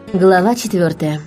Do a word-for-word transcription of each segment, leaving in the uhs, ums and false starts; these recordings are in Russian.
Глава четвертая.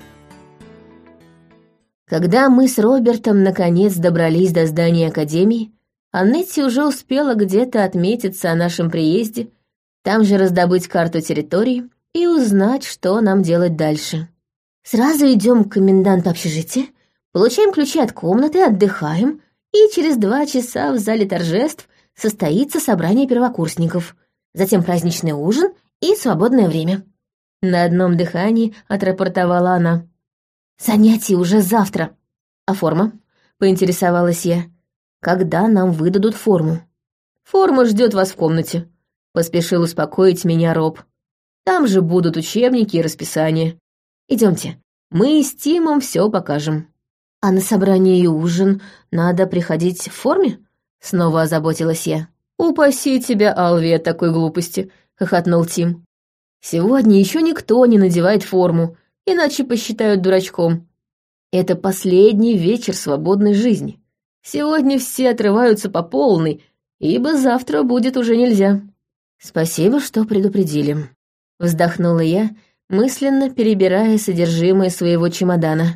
Когда мы с Робертом наконец добрались до здания Академии, Аннетти уже успела где-то отметиться о нашем приезде, там же раздобыть карту территории и узнать, что нам делать дальше. Сразу идем к коменданту общежития, получаем ключи от комнаты, отдыхаем, и через два часа в зале торжеств состоится собрание первокурсников, затем праздничный ужин и свободное время. На одном дыхании отрапортовала она. «Занятия уже завтра. А форма?» — поинтересовалась я. «Когда нам выдадут форму?» «Форма ждет вас в комнате», — поспешил успокоить меня Роб. «Там же будут учебники и расписание. Идемте, мы с Тимом все покажем». «А на собрание и ужин надо приходить в форме?» — снова озаботилась я. «Упаси тебя, Алви, от такой глупости», — хохотнул Тим. «Сегодня еще никто не надевает форму, иначе посчитают дурачком. Это последний вечер свободной жизни. Сегодня все отрываются по полной, ибо завтра будет уже нельзя». «Спасибо, что предупредили», — вздохнула я, мысленно перебирая содержимое своего чемодана.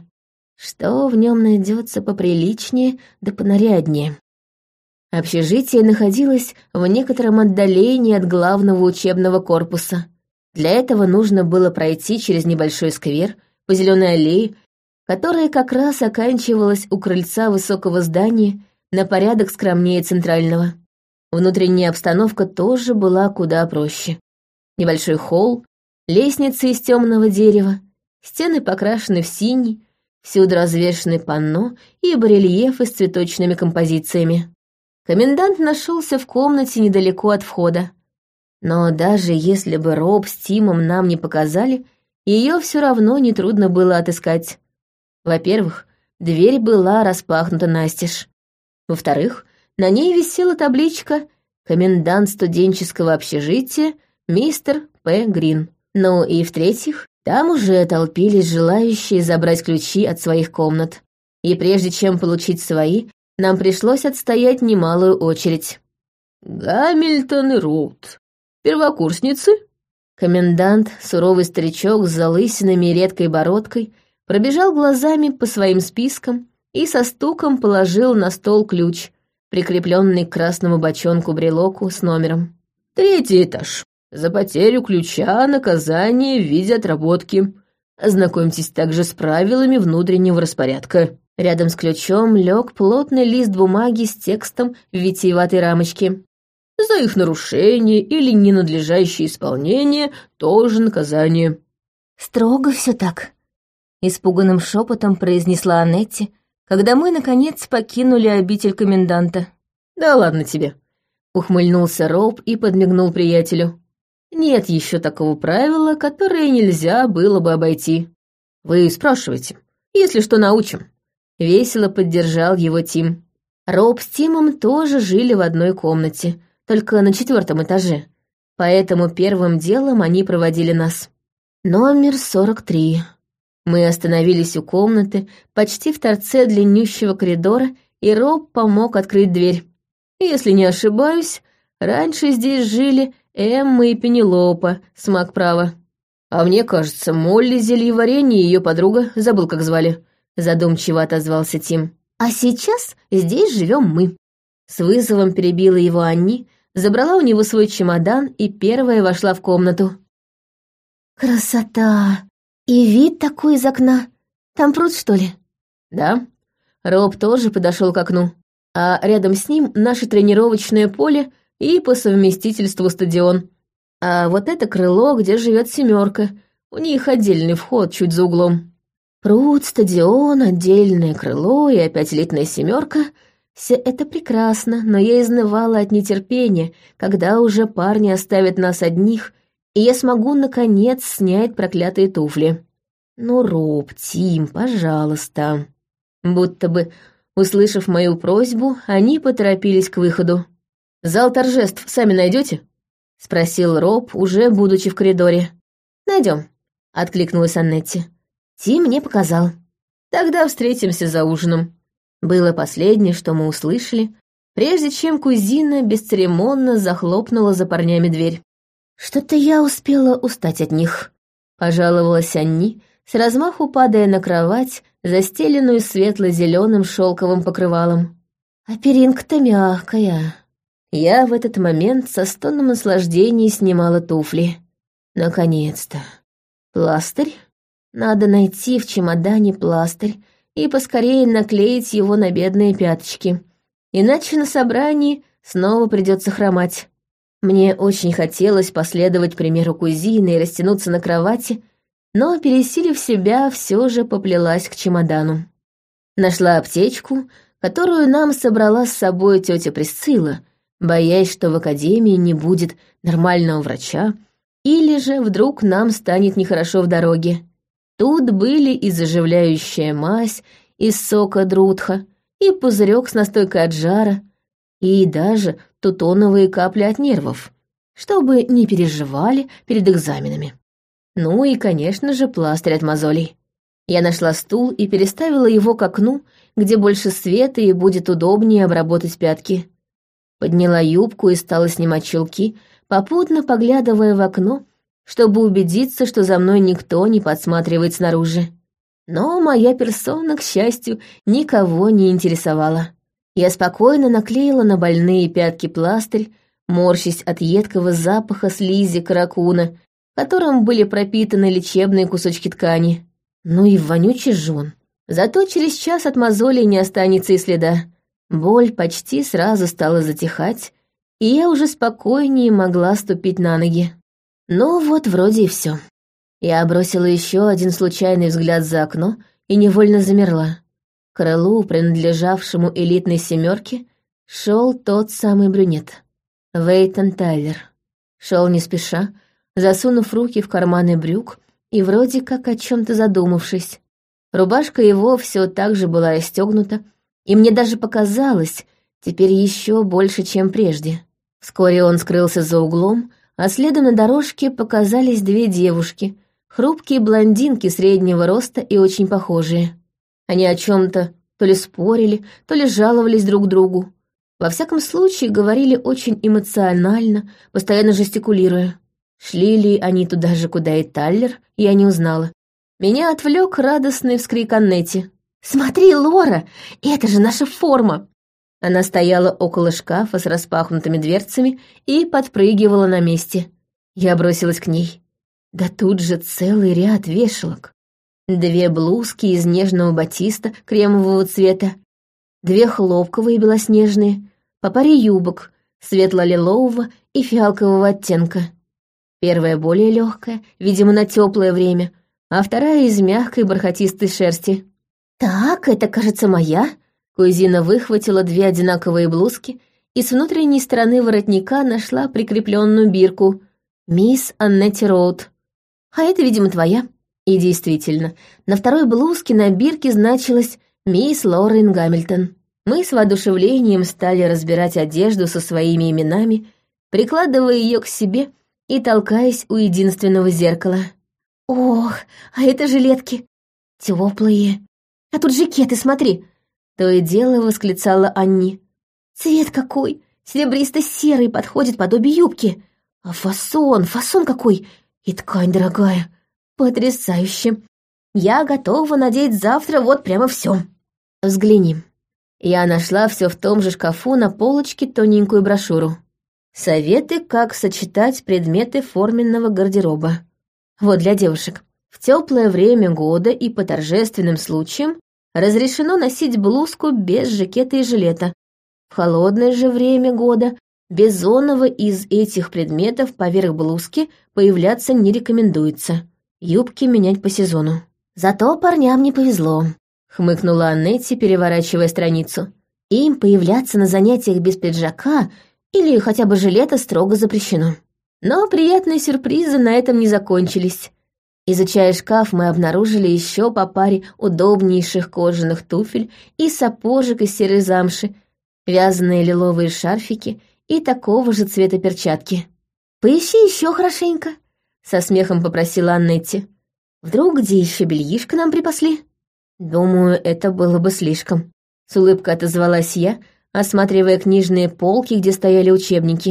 Что в нем найдется поприличнее да понаряднее? Общежитие находилось в некотором отдалении от главного учебного корпуса. Для этого нужно было пройти через небольшой сквер по зеленой аллее, которая как раз оканчивалась у крыльца высокого здания на порядок скромнее центрального. Внутренняя обстановка тоже была куда проще. Небольшой холл, лестница из темного дерева, стены покрашены в синий, всюду развешаны панно и барельефы с цветочными композициями. Комендант нашелся в комнате недалеко от входа. Но даже если бы Роб с Тимом нам не показали, ее все равно нетрудно было отыскать. Во-первых, дверь была распахнута настежь. Во-вторых, на ней висела табличка «Комендант студенческого общежития мистер П. Грин». Ну и в-третьих, там уже толпились желающие забрать ключи от своих комнат. И прежде чем получить свои, нам пришлось отстоять немалую очередь. «Гамильтон и Рут. Первокурсницы?» Комендант, суровый старичок с залысинами и редкой бородкой, пробежал глазами по своим спискам и со стуком положил на стол ключ, прикрепленный к красному бочонку-брелоку с номером. «Третий этаж. За потерю ключа наказание в виде отработки. Ознакомьтесь также с правилами внутреннего распорядка». Рядом с ключом лег плотный лист бумаги с текстом в витиеватой рамочке. «За их нарушение или ненадлежащее исполнение тоже наказание». «Строго все так», — испуганным шепотом произнесла Аннетти, когда мы, наконец, покинули обитель коменданта. «Да ладно тебе», — ухмыльнулся Роб и подмигнул приятелю. «Нет еще такого правила, которое нельзя было бы обойти. Вы спрашиваете, если что, научим». Весело поддержал его Тим. Роб с Тимом тоже жили в одной комнате, только на четвертом этаже, поэтому первым делом они проводили нас. Номер сорок три. Мы остановились у комнаты, почти в торце длиннющего коридора, и Роб помог открыть дверь. Если не ошибаюсь, раньше здесь жили Эмма и Пенелопа с Макправа. А мне кажется, Молли зельеварение и ее подруга, забыл, как звали, задумчиво отозвался Тим. «А сейчас здесь живем мы». С вызовом перебила его Анни, забрала у него свой чемодан и первая вошла в комнату. «Красота! И вид такой из окна. Там пруд, что ли?» «Да». Роб тоже подошел к окну, а рядом с ним наше тренировочное поле и по совместительству стадион. А вот это крыло, где живет семерка. У них отдельный вход чуть за углом. Пруд, стадион, отдельное крыло и опять элитная семерка — все это прекрасно, но я изнывала от нетерпения, когда уже парни оставят нас одних, и я смогу, наконец, снять проклятые туфли. Ну, Роб, Тим, пожалуйста. Будто бы, услышав мою просьбу, они поторопились к выходу. «Зал торжеств сами найдете?» — спросил Роб, уже будучи в коридоре. «Найдем», — откликнулась Аннетти. «Тим мне показал». «Тогда встретимся за ужином». Было последнее, что мы услышали, прежде чем кузина бесцеремонно захлопнула за парнями дверь. «Что-то я успела устать от них», — пожаловалась Анни, с размаху падая на кровать, застеленную светло-зеленым шелковым покрывалом. «А перинка-то мягкая». Я в этот момент со стоном наслаждения снимала туфли. Наконец-то. Пластырь? Надо найти в чемодане пластырь и поскорее наклеить его на бедные пяточки. Иначе на собрании снова придется хромать. Мне очень хотелось последовать примеру кузины и растянуться на кровати, но, пересилив себя, все же поплелась к чемодану. Нашла аптечку, которую нам собрала с собой тетя Присцилла, боясь, что в академии не будет нормального врача, или же вдруг нам станет нехорошо в дороге. Тут были и заживляющая мазь из сока друтха, и пузырек с настойкой от жара, и даже тутоновые капли от нервов, чтобы не переживали перед экзаменами. Ну и, конечно же, пластырь от мозолей. Я нашла стул и переставила его к окну, где больше света и будет удобнее обработать пятки. Подняла юбку и стала снимать чулки, попутно поглядывая в окно, чтобы убедиться, что за мной никто не подсматривает снаружи. Но моя персона, к счастью, никого не интересовала. Я спокойно наклеила на больные пятки пластырь, морщась от едкого запаха слизи каракуна, которым были пропитаны лечебные кусочки ткани. Ну и вонючий жжён. Зато через час от мозолей не останется и следа. Боль почти сразу стала затихать, и я уже спокойнее могла ступить на ноги. Ну вот вроде и все. Я бросила еще один случайный взгляд за окно и невольно замерла. К крылу, принадлежавшему элитной семерке, шел тот самый брюнет. Вейтон Тайлер. Шел не спеша, засунув руки в карманы брюк и вроде как о чем-то задумавшись. Рубашка его все так же была расстегнута, и мне даже показалось, теперь еще больше, чем прежде. Вскоре он скрылся за углом, а следом на дорожке показались две девушки, хрупкие блондинки среднего роста и очень похожие. Они о чем-то то ли спорили, то ли жаловались друг другу. Во всяком случае, говорили очень эмоционально, постоянно жестикулируя. Шли ли они туда же, куда и Тайлер, я не узнала. Меня отвлек радостный вскрик Аннетти. «Смотри, Лора, это же наша форма!» Она стояла около шкафа с распахнутыми дверцами и подпрыгивала на месте. Я бросилась к ней. Да тут же целый ряд вешалок. Две блузки из нежного батиста кремового цвета, две хлопковые белоснежные, по паре юбок светло-лилового и фиалкового оттенка. Первая более легкая, видимо, на теплое время, а вторая из мягкой бархатистой шерсти. «Так, это, кажется, моя». Кузина выхватила две одинаковые блузки и с внутренней стороны воротника нашла прикрепленную бирку «Мисс Аннетти Роуд». «А это, видимо, твоя». И действительно, на второй блузке на бирке значилось «Мисс Лорен Гамильтон». Мы с воодушевлением стали разбирать одежду со своими именами, прикладывая ее к себе и толкаясь у единственного зеркала. «Ох, а это жилетки теплые. А тут жакеты, смотри!» То и дело восклицала Анни. «Цвет какой! Серебристо-серый, подходит под обе юбки. А фасон, фасон какой! И ткань дорогая. Потрясающе! Я готова надеть завтра вот прямо все. Взгляни». Я нашла все в том же шкафу на полочке тоненькую брошюру. «Советы, как сочетать предметы форменного гардероба». Вот для девушек. В теплое время года и по торжественным случаям разрешено носить блузку без жакета и жилета. В холодное же время года без зонного из этих предметов поверх блузки появляться не рекомендуется. Юбки менять по сезону. «Зато парням не повезло», — хмыкнула Аннетти, переворачивая страницу. «Им появляться на занятиях без пиджака или хотя бы жилета строго запрещено». Но приятные сюрпризы на этом не закончились. Изучая шкаф, мы обнаружили еще по паре удобнейших кожаных туфель и сапожек из серой замши, вязаные лиловые шарфики и такого же цвета перчатки. «Поищи еще хорошенько», — со смехом попросила Аннетти. «Вдруг где еще бельишко нам припасли?» «Думаю, это было бы слишком», — с улыбкой отозвалась я, осматривая книжные полки, где стояли учебники.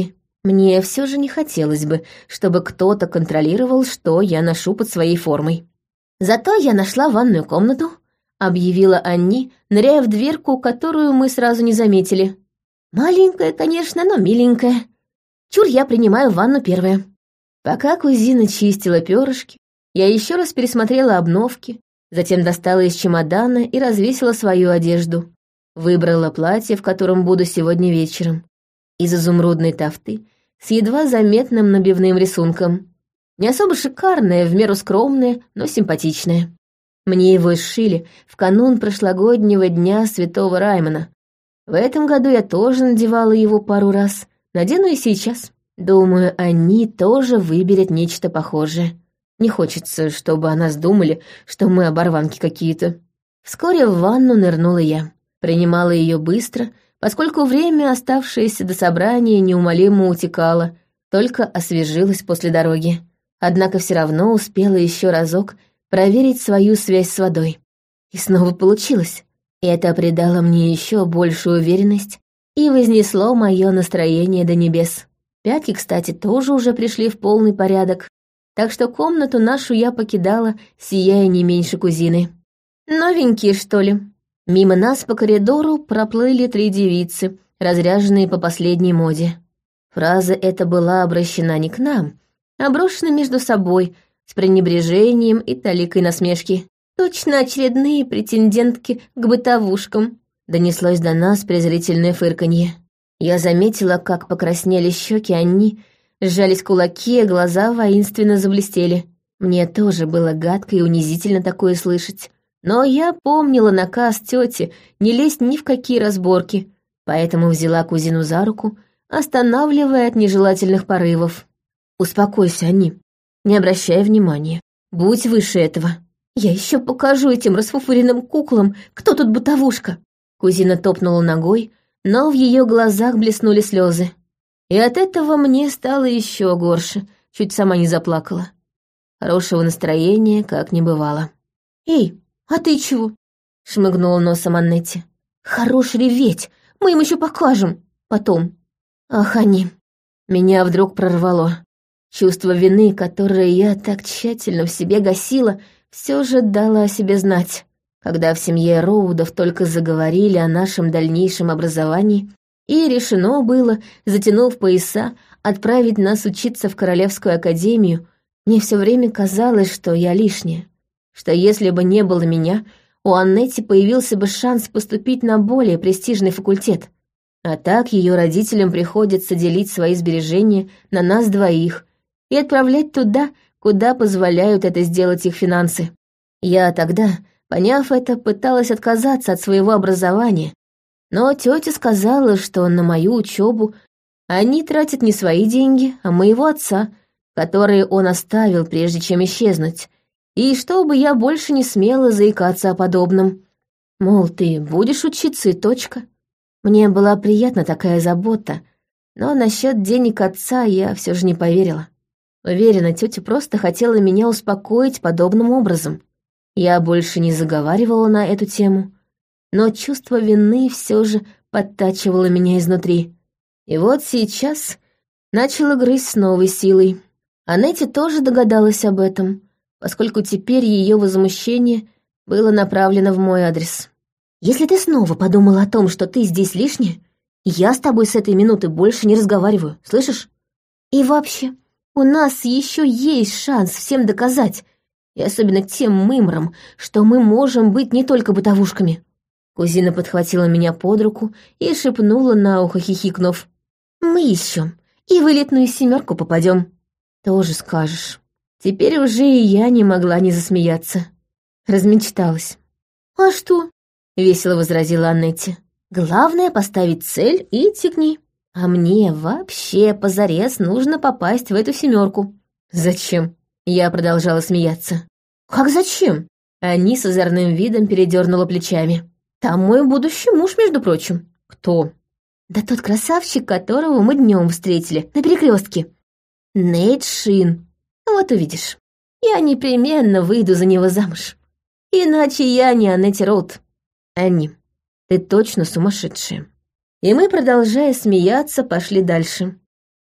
Мне все же не хотелось бы, чтобы кто-то контролировал, что я ношу под своей формой. Зато я нашла ванную комнату, объявила Анни, ныряя в дверку, которую мы сразу не заметили. Маленькая, конечно, но миленькая. Чур, я принимаю ванну первая. Пока кузина чистила перышки, я еще раз пересмотрела обновки, затем достала из чемодана и развесила свою одежду. Выбрала платье, в котором буду сегодня вечером. Из изумрудной тафты, с едва заметным набивным рисунком. Не особо шикарное, в меру скромное, но симпатичное. Мне его сшили в канун прошлогоднего дня Святого Раймона. В этом году я тоже надевала его пару раз. Надену и сейчас. Думаю, они тоже выберут нечто похожее. Не хочется, чтобы о нас думали, что мы оборванки какие-то. Вскоре в ванну нырнула я. Принимала ее быстро, поскольку время, оставшееся до собрания, неумолимо утекало, только освежилась после дороги. Однако все равно успела еще разок проверить свою связь с водой. И снова получилось. Это придало мне еще большую уверенность и вознесло мое настроение до небес. Пятки, кстати, тоже уже пришли в полный порядок, так что комнату нашу я покидала, сияя не меньше кузины. «Новенькие, что ли?» Мимо нас по коридору проплыли три девицы, разряженные по последней моде. Фраза эта была обращена не к нам, а брошена между собой, с пренебрежением и толикой насмешки. «Точно очередные претендентки к бытовушкам», — донеслось до нас презрительное фырканье. Я заметила, как покраснели щеки Анни, сжались кулаки, а глаза воинственно заблестели. Мне тоже было гадко и унизительно такое слышать. Но я помнила наказ тети не лезть ни в какие разборки, поэтому взяла кузину за руку, останавливая от нежелательных порывов. «Успокойся, Анни, не обращай внимания. Будь выше этого. Я еще покажу этим расфуфыренным куклам, кто тут бытовушка». Кузина топнула ногой, но в ее глазах блеснули слезы. И от этого мне стало еще горше, чуть сама не заплакала. Хорошего настроения как не бывало. «Эй, а ты чего?» — шмыгнула носом Аннетти. «Хорош реветь, мы им еще покажем. Потом». «Ах, они!» Меня вдруг прорвало. Чувство вины, которое я так тщательно в себе гасила, все же дало о себе знать. Когда в семье Роудов только заговорили о нашем дальнейшем образовании, и решено было, затянув пояса, отправить нас учиться в Королевскую академию, мне все время казалось, что я лишняя, что если бы не было меня, у Аннетти появился бы шанс поступить на более престижный факультет. А так ее родителям приходится делить свои сбережения на нас двоих и отправлять туда, куда позволяют это сделать их финансы. Я тогда, поняв это, пыталась отказаться от своего образования, но тетя сказала, что на мою учебу они тратят не свои деньги, а моего отца, которые он оставил, прежде чем исчезнуть, и чтобы я больше не смела заикаться о подобном. Мол, ты будешь учиться и точка. Мне была приятна такая забота, но насчет денег отца я все же не поверила. Уверена, тетя просто хотела меня успокоить подобным образом. Я больше не заговаривала на эту тему, но чувство вины все же подтачивало меня изнутри. И вот сейчас начала грызть с новой силой. Аннетти тоже догадалась об этом, поскольку теперь ее возмущение было направлено в мой адрес. «Если ты снова подумала о том, что ты здесь лишняя, я с тобой с этой минуты больше не разговариваю, слышишь? И вообще, у нас еще есть шанс всем доказать, и особенно тем мымрам, что мы можем быть не только бытовушками». Кузина подхватила меня под руку и шепнула на ухо, хихикнув: «Мы еще и в элитную семерку попадем». «Тоже скажешь». Теперь уже и я не могла не засмеяться. Размечталась. «А что?» — весело возразила Аннетти. «Главное — поставить цель и тягни. А мне вообще позарез нужно попасть в эту семерку». «Зачем?» — я продолжала смеяться. «Как зачем?» Они с озорным видом передернула плечами. «Там мой будущий муж, между прочим». «Кто?» «Да тот красавчик, которого мы днем встретили на перекрестке. Нейт Шин. Вот увидишь. Я непременно выйду за него замуж. Иначе я не Аннетти Роуд». «Анни, ты точно сумасшедшая». И мы, продолжая смеяться, пошли дальше.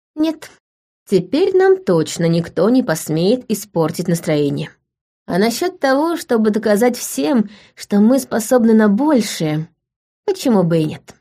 Нет, теперь нам точно никто не посмеет испортить настроение. А насчет того, чтобы доказать всем, что мы способны на большее, почему бы и нет?